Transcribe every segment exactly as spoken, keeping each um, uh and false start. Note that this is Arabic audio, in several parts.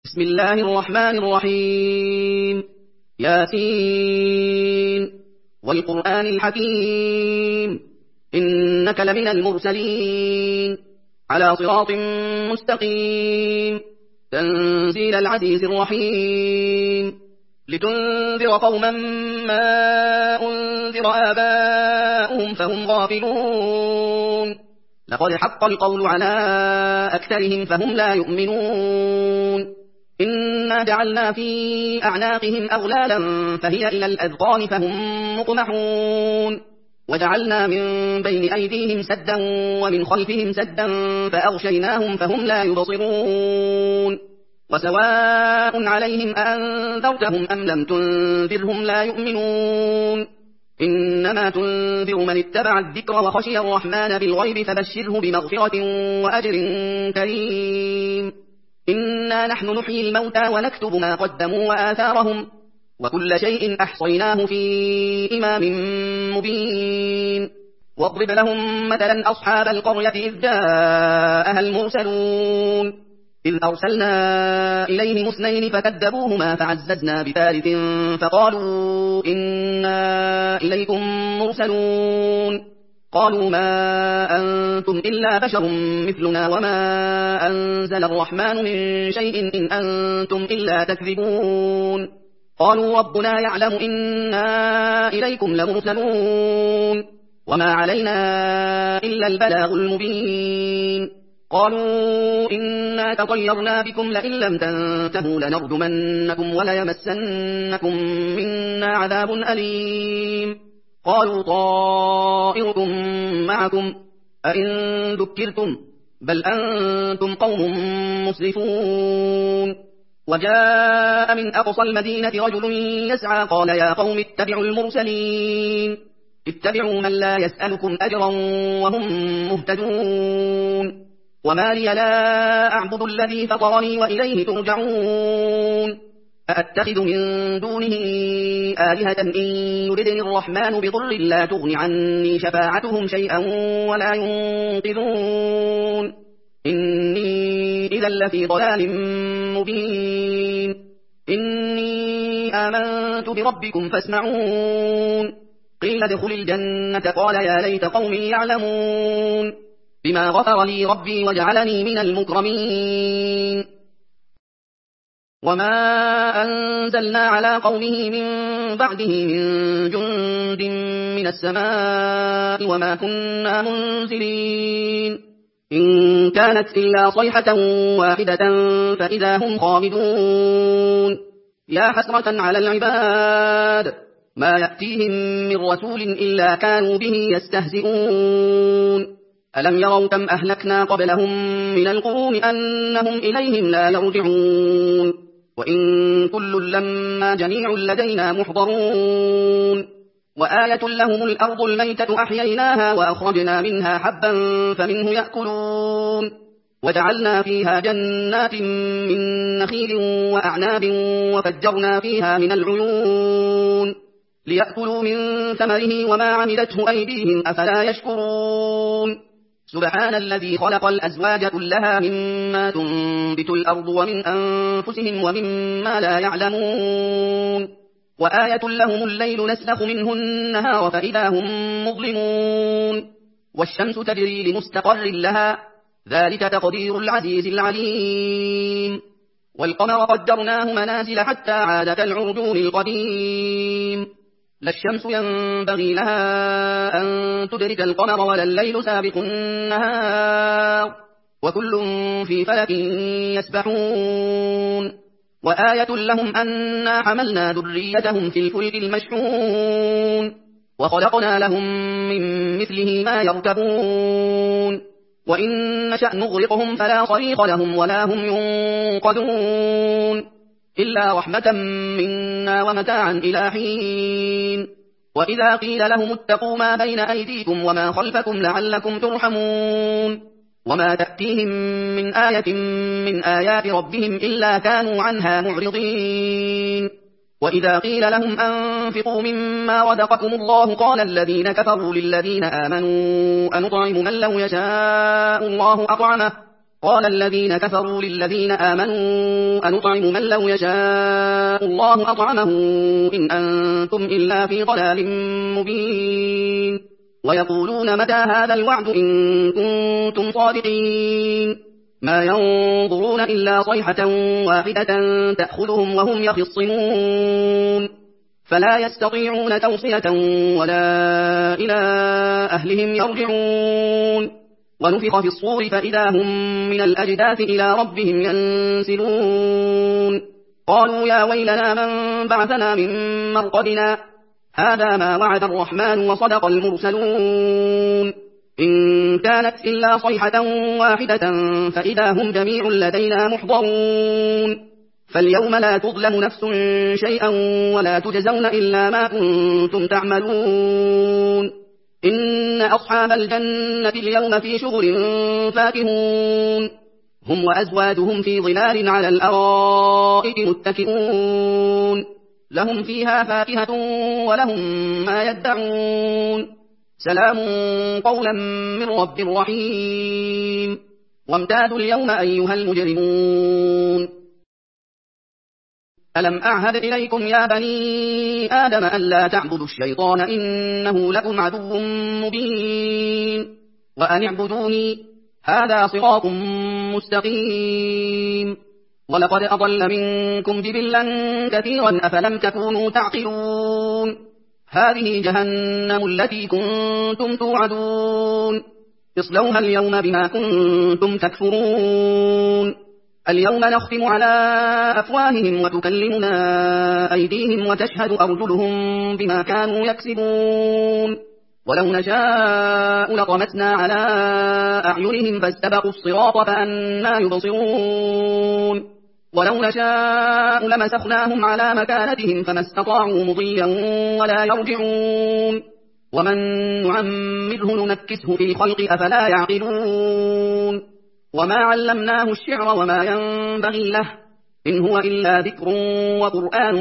بسم الله الرحمن الرحيم. ياسين والقرآن الحكيم إنك لمن المرسلين على صراط مستقيم تنزيل العزيز الرحيم لتنذر قوما ما أنذر آباؤهم فهم غافلون لقد حق القول على أكثرهم فهم لا يؤمنون إنا جعلنا في أعناقهم أغلالا فهي إلى الأذقان فهم مقمحون وجعلنا من بين أيديهم سدا ومن خلفهم سدا فأغشيناهم فهم لا يبصرون وسواء عليهم أأنذرتهم أم لم تنذرهم لا يؤمنون إنما تنذر من اتبع الذكر وخشي الرحمن بالغيب فبشره بمغفرة وأجر كريم. إنا نحن نحيي الموتى ونكتب ما قدموا وآثارهم وكل شيء أحصيناه في إمام مبين. واضرب لهم مثلا أصحاب القرية إذ جاءها المرسلون إذ أرسلنا إليهم اثنين فكذبوهما فعززنا بثالث فقالوا إنا إليكم مرسلون قالوا ما أنتم إلا بشر مثلنا وما أنزل الرحمن من شيء إن أنتم إلا تكذبون قالوا ربنا يعلم إنا إليكم لمرسلون وما علينا إلا البلاغ المبين. قالوا إنا تطيرنا بكم لئن لم تنتهوا لنرجمنكم وليمسنكم منا عذاب أليم. قالوا طائركم معكم أئن ذكرتم بل أنتم قوم مسرفون. وجاء من أقصى المدينة رجل يسعى قال يا قوم اتبعوا المرسلين اتبعوا من لا يسألكم أجرا وهم مهتدون. وما لي لا أعبد الذي فطرني وإليه ترجعون أأتخذ من دونه آلهة إن يردني الرحمن بضر لا تغن عني شفاعتهم شيئا ولا ينقذون إني إذا لفي ضلال مبين. إني آمنت بربكم فاسمعون قيل ادخل الجنة قال يا ليت قومي يعلمون بما غفر لي ربي وجعلني من المكرمين. وما أنزلنا على قومه من بعده من جند من السماء وما كنا منزلين إن كانت إلا صيحة واحدة فإذا هم خامدون. يا حسرة على العباد ما يأتيهم من رسول إلا كانوا به يستهزئون. ألم يروا كم أهلكنا قبلهم من القرون أنهم إليهم لا يرجعون وإن كل لما جميع لدينا محضرون. وآية لهم الأرض الميتة أحييناها وأخرجنا منها حبا فمنه يأكلون وجعلنا فيها جنات من نخيل وأعناب وفجرنا فيها من العيون ليأكلوا من ثمره وما عملته أيديهم أفلا يشكرون. سبحان الذي خلق الأزواج كلها مما تنبت الأرض ومن أنفسهم ومما لا يعلمون. وآية لهم الليل نسلخ منه النهار فإذا هم مظلمون والشمس تجري لمستقر لها ذلك تقدير العزيز العليم. والقمر قدرناه منازل حتى عاد كالعرجون القديم لا الشمس ينبغي لها أن تدرك القمر ولا الليل سابق النهار وكل في فلك يسبحون. وآية لهم أنا حملنا ذريتهم في الفلك المشحون وخلقنا لهم من مثله ما يركبون وإن نشأ نغرقهم فلا صريخ لهم ولا هم ينقذون إلا رحمة منا ومتاعا إلى حين. وإذا قيل لهم اتقوا ما بين أيديكم وما خلفكم لعلكم ترحمون وما تأتيهم من آية من آيات ربهم إلا كانوا عنها معرضين. وإذا قيل لهم أنفقوا مما رزقكم الله قال الذين كفروا للذين آمنوا أنطعم من لو يشاء الله أطعمه قال الذين كفروا للذين آمنوا أنطعم من لو يشاء الله أطعمه إن أنتم إلا في ضلال مبين ويقولون متى هذا الوعد إن كنتم صادقين ما ينظرون إلا صيحة واحدة تأخذهم وهم يخصمون فلا يستطيعون توصية ولا إلى أهلهم يرجعون ونفخ في الصور فإذا هم من الأجداث إلى ربهم ينسلون قالوا يا ويلنا من بعثنا من مرقدنا هذا ما وعد الرحمن وصدق المرسلون إن كانت إلا صيحة واحدة فإذا هم جميع لدينا محضرون فاليوم لا تظلم نفس شيئا ولا تجزون إلا ما كنتم تعملون إن أصحاب الجنة اليوم في شغل فاكهون هم وأزواجهم في ظلال على الأرائك متكئون لهم فيها فاكهة ولهم ما يدعون سلام قولا من رب رحيم وامتازوا اليوم أيها المجرمون ألم أعهد إليكم يا بني آدم ألا تعبدوا الشيطان إنه لكم عدو مبين وأن اعبدوني هذا صراط مستقيم ولقد أضل منكم جبلا كثيرا أفلم تكونوا تعقلون هذه جهنم التي كنتم توعدون اصلوها اليوم بما كنتم تكفرون اليوم نختم على أفواههم وتكلمنا أيديهم وتشهد أرجلهم بما كانوا يكسبون ولو نشاء لطمسنا على أعينهم فاستبقوا الصراط فأنى يبصرون ولو نشاء لمسخناهم على مكانتهم فما استطاعوا مضيا ولا يرجعون ومن نعمره ننكسه في الخلق أفلا يعقلون وما علمناه الشعر وما ينبغي له إن هو إلا ذكر وقرآن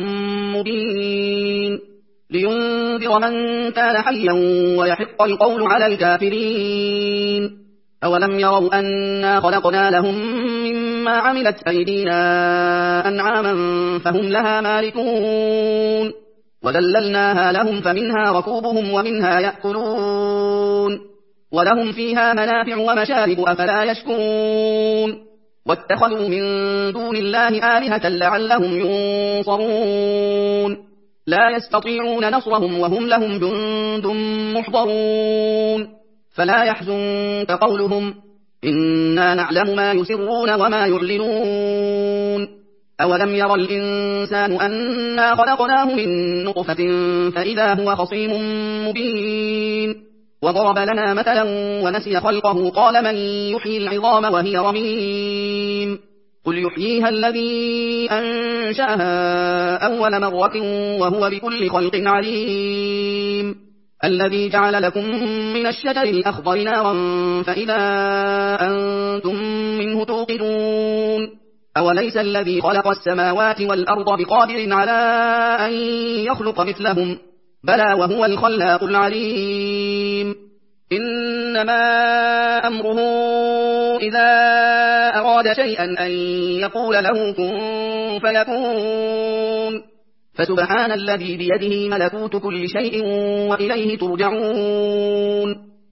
مبين لينذر من كان حيا ويحق القول على الكافرين أولم يروا أنا خلقنا لهم مما عملت أيدينا أنعاما فهم لها مالكون وذللناها لهم فمنها ركوبهم ومنها يأكلون ولهم فيها منافع ومشارب أفلا يشكرون واتخذوا من دون الله آلهة لعلهم ينصرون لا يستطيعون نصرهم وهم لهم جند محضرون فلا يحزنك قولهم إنا نعلم ما يسرون وما يعلنون أولم ير الإنسان أنا خلقناه من نطفة فإذا هو خصيم مبين وضرب لنا مثلا ونسي خلقه قال من يحيي العظام وهي رميم قل يحييها الذي أنشأها أول مرة وهو بكل خلق عليم الذي جعل لكم من الشجر الأخضر نارا فإذا أنتم منه توقدون أوليس الذي خلق السماوات والأرض بقادر على أن يخلق مثلهم بلى وهو الخلاق العليم إنما أمره إذا أراد شيئا أن يقول له كن فيكون فسبحان الذي بيده ملكوت كل شيء وإليه ترجعون